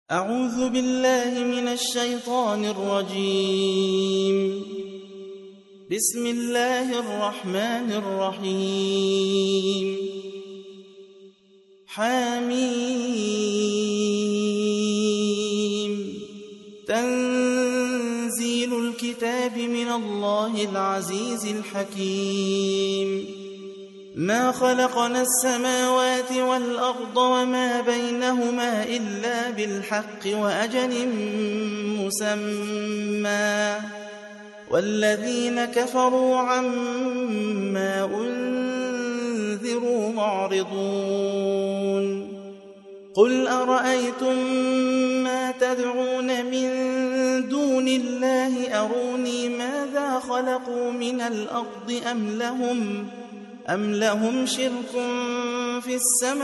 أعوذ بالله من الشيطان الرجيم. بسم الله الرحمن الرحيم. حميم. تنزيل الكتاب من الله العزيز الحكيم. ما خلقنا السماوات والأرض وما بينهما إلا بالحق وأجل مسمى، والذين كفروا عما أنذروا معرضون. قل أرأيتم ما تدعون من دون الله أروني ماذا خلقوا من الأرض أم لهم شرك في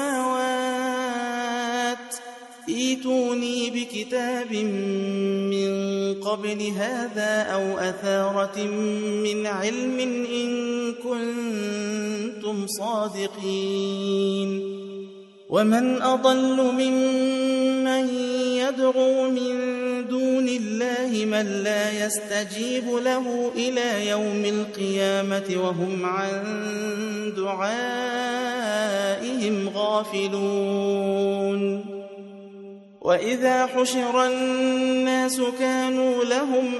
السماوات؟ ائتوني بكتاب من قبل هذا أو أثارة من علم إن كنتم صادقين. ومن أضل ممن يدعو من دون الله من لا يستجيب له إلى يوم القيامة وهم عن دعائهم غافلون. وإذا حشر الناس كانوا لهم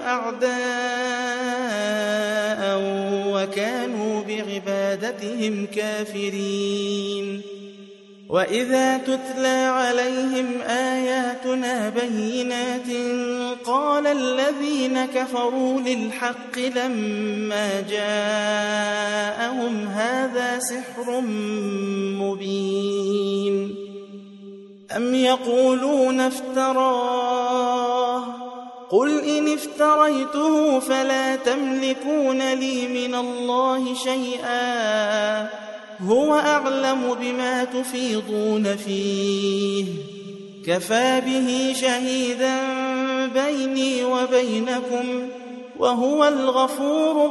أعداء وكانوا بعبادتهم كافرين. وإذا تتلى عليهم آياتنا بينات قال الذين كفروا للحق لما جاءهم هذا سحر مبين. أم يقولون افتراه؟ قل إن افتريته فلا تملكون لي من الله شيئا، هو أعلم بما تفيضون فيه، كفى به شهيدا بيني وبينكم وهو الغفور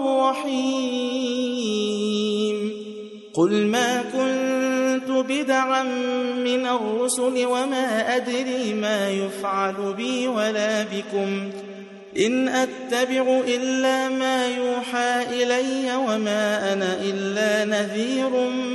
الرحيم. قل ما كنت بدعا من الرسل وما أدري ما يفعل بي ولا بكم، إن أتبع إلا ما يوحى إلي وما أنا إلا نذير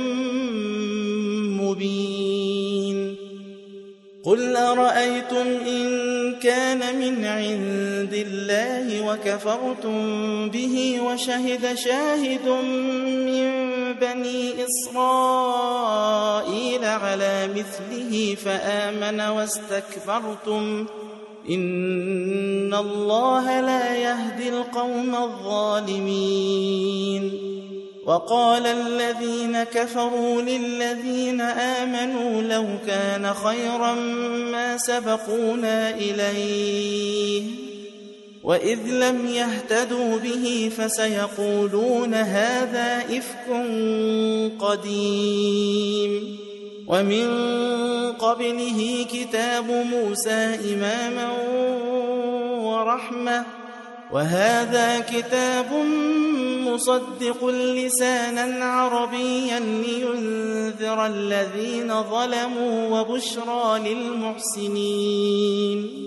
مبين. قل أرأيتم إن كان من عند الله وكفرتم به وشهد شاهد من بني إسرائيل على مثله فآمن واستكبرتم، إن الله لا يهدي القوم الظالمين. وقال الذين كفروا للذين آمنوا لو كان خيرا ما سبقونا إليه، وإذ لم يهتدوا به فسيقولون هذا إفك قديم. ومن قبله كتاب موسى إماما ورحمة، وهذا كتاب مصدق لسانا عربيا لينذر الذين ظلموا وبشرى للمحسنين.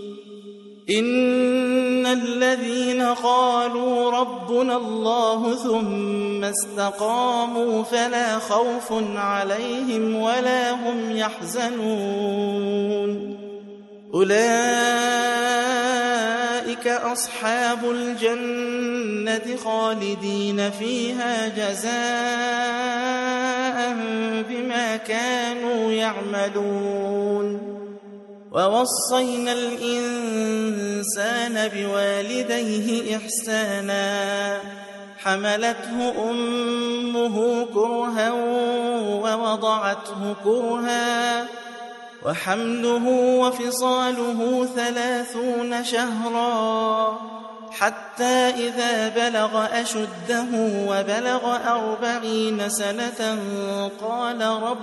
إن الذين قالوا ربنا الله ثم استقاموا فلا خوف عليهم ولا هم يحزنون، أولئك أصحاب الجنة خالدين فيها جزاء بما كانوا يعملون. ووصينا الإنسان بوالديه إحسانا، حملته أمه كرها ووضعته كرها، وحمله وفصاله 30 شهرا، حتى إذا بلغ أشده وبلغ 40 سنة قال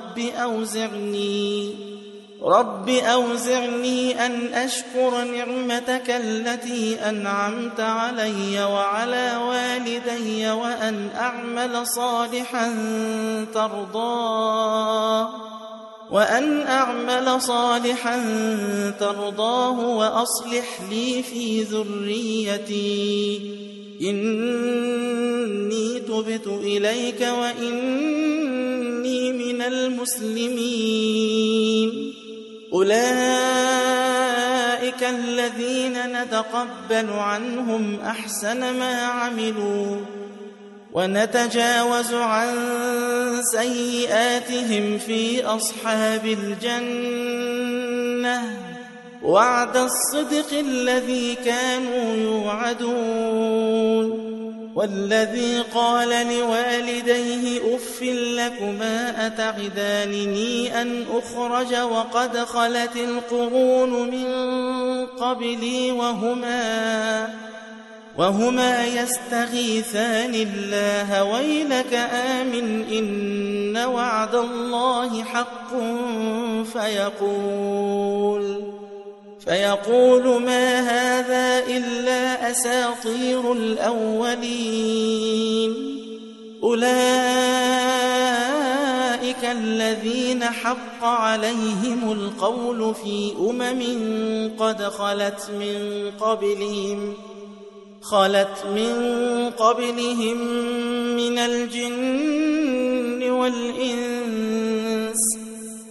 رب أوزعني أن أشكر نعمتك التي أنعمت علي وعلى والدي وأن أعمل صالحا ترضاه وأن أعمل صالحا ترضاه وأصلح لي في ذريتي إني تبت إليك وإني من المسلمين أولئك الذين نتقبل عنهم أحسن ما عملوا ونتجاوز عن سيئاتهم في أصحاب الجنة وعد الصدق الذي كانوا يوعدون والذي قال لوالديه أف لكما أتعدانني أن أخرج وقد خلت القرون من قبلي وهما يستغيثان الله ويلك آمن إن وعد الله حق فيقول ما هذا إلا أساطير الأولين أولئك الذين حق عليهم القول في قد خلت من قبلهم من الجن والإنس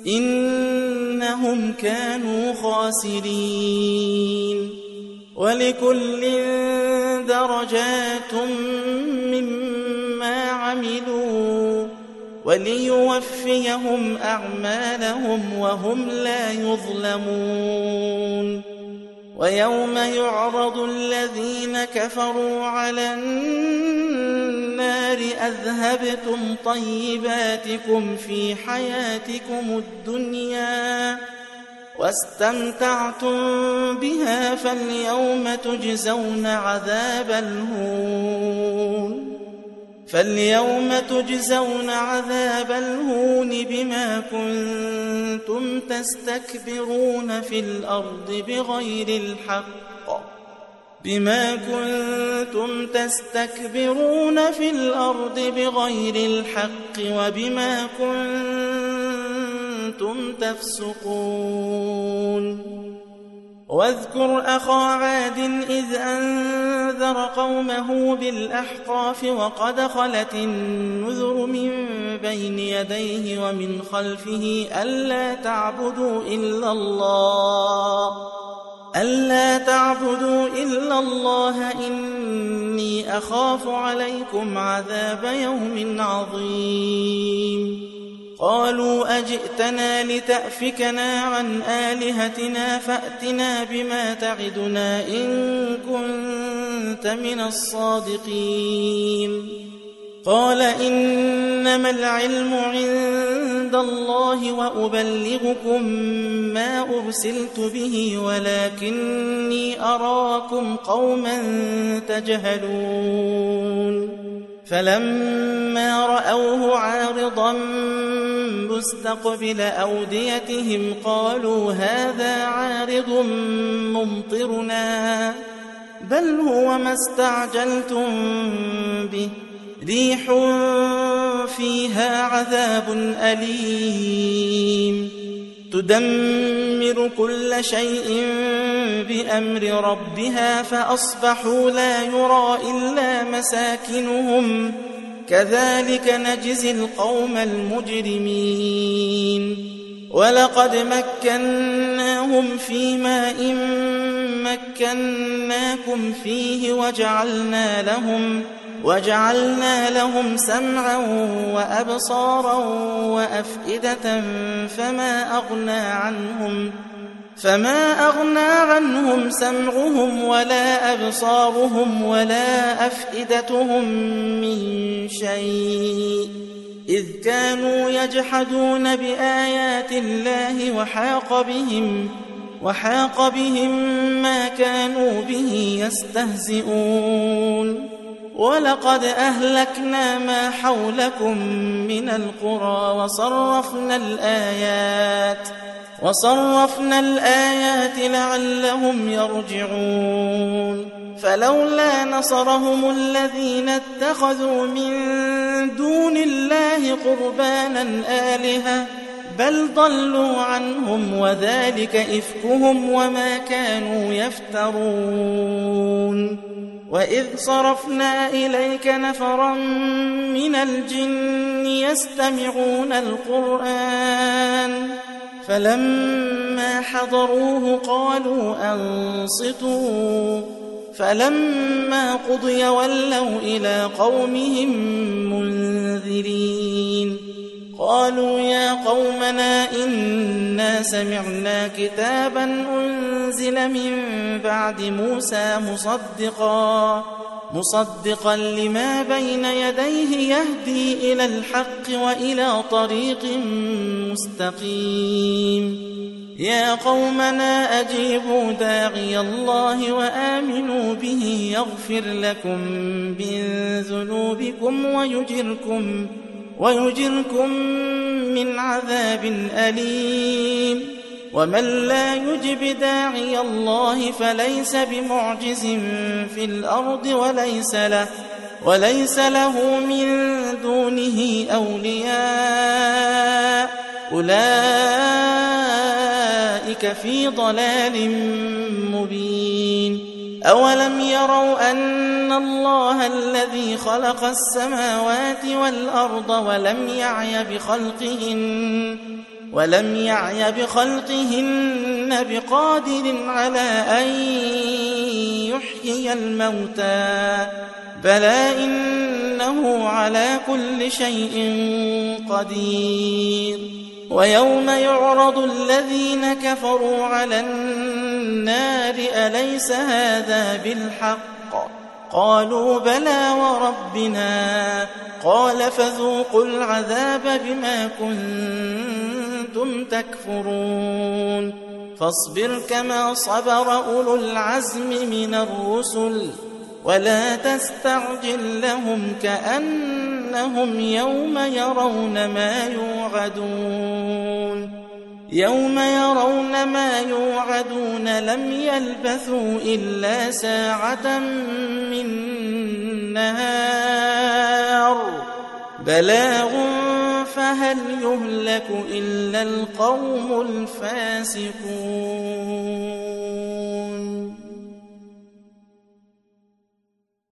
إنهم كانوا خاسرين ولكل درجات مما عملوا وليوفيهم أعمالهم وهم لا يظلمون ويوم يعرض الذين كفروا على النار أذهبتم طيباتكم في حياتكم الدنيا واستمتعتم بها فاليوم تجزون عذاب الهون بما كنتم تستكبرون في الأرض بغير الحق وبما كنتم تفسقون واذكر أخا عاد إذ أنذر قومه بالأحقاف وقد خلت النذر من بين يديه ومن خلفه ألا تعبدوا إلا الله إني أخاف عليكم عذاب يوم عظيم قالوا أجئتنا لتأفكنا عن آلهتنا فأتنا بما تعدنا إن كنت من الصادقين قال إنما العلم عند الله وأبلغكم ما أرسلت به ولكني أراكم قوما تجهلون فلما رأوه عارضا مستقبل أوديتهم قالوا هذا عارض ممطرنا بل هو ما استعجلتم به ريح فيها عذاب أليم تدمر كل شيء بأمر ربها فأصبحوا لا يرى إلا مساكنهم كذلك نجزي القوم المجرمين ولقد مكناهم في ماء مكناكم فيه وجعلنا لهم سمعا وأبصارا وأفئدة فما أغنى عنهم سمعهم ولا أبصارهم ولا أفئدتهم من شيء إذ كانوا يجحدون بآيات الله وحاق بهم ما كانوا به يستهزئون ولقد أهلكنا ما حولكم من القرى وصرفنا الآيات لعلهم يرجعون فلولا نصرهم الذين اتخذوا من دون الله قربانا آلهة بل ضلوا عنهم وذلك إفكهم وما كانوا يفترون وإذ صرفنا إليك نفرا من الجن يستمعون القرآن فلما حضروه قالوا أنصتوا فلما قضي ولوا إلى قومهم منذرين قالوا يا قومنا إنا سمعنا كتابا أنزل من بعد موسى مصدقا لما بين يديه يهدي إلى الحق وإلى طريق مستقيم يا قومنا أجيبوا داعي الله وآمنوا به يغفر لكم من ذنوبكم ويجركم من عذاب أليم ومن لا يجب داعي الله فليس بمعجز في الأرض وليس له من دونه أولياء أولئك في ضلال مبين أولم يروا أن الله الذي خلق السماوات والأرض ولم يعي بخلقهن بقادر على أن يحيي الموتى بلى إنه على كل شيء قدير ويوم يعرض الذين كفروا على النار أليس هذا بالحق قالوا بلى وربنا قال فذوقوا العذاب بما كنتم تكفرون فاصبر كما صبر أولو العزم من الرسل ولا تستعجل لهم كأنهم يوم يرون ما يوعدون لم يلبثوا إلا ساعة من نهار بلاغ فهل يهلك إلا القوم الفاسقون